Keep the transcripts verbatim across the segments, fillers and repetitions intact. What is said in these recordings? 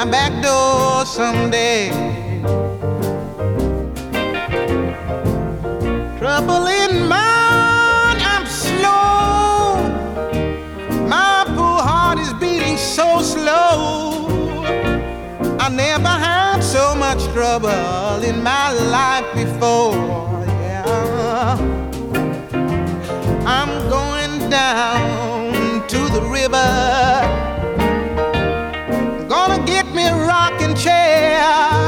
my back door someday. Trouble in mind, I'm slow. My poor heart is beating so slow. I never had so much trouble in my life before. Yeah, I'm going down to the river. Gonna get me a rocking chair.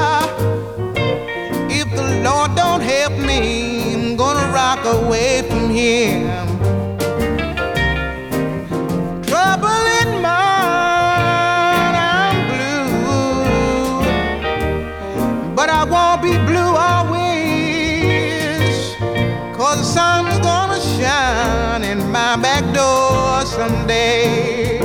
If the Lord don't help me, I'm gonna rock away from here. Trouble in mind, I'm blue, but I won't be blue always, 'cause the sun's gonna shine in my back door someday.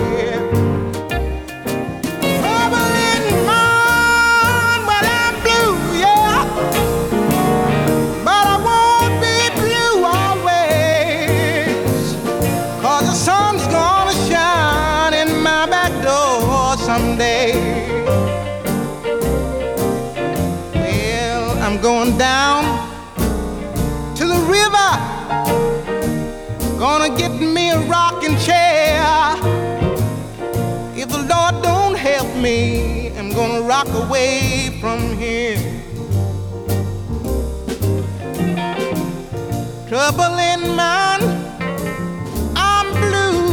Trouble in mind, but I'm blue, yeah, but I won't be blue always, 'cause the sun's gonna shine in my back door someday. Well, I'm going down to the river, gonna get me a rocking chair. If the Lord don't help me, I'm gonna rock away from here. Trouble in mind, I'm blue,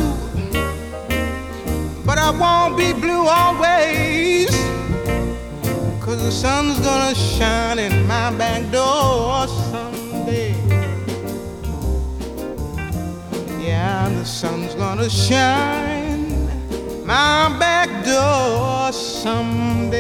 but I won't be blue always, 'cause the sun's gonna shine in my back door someday. Yeah, the sun's gonna shine my back door someday.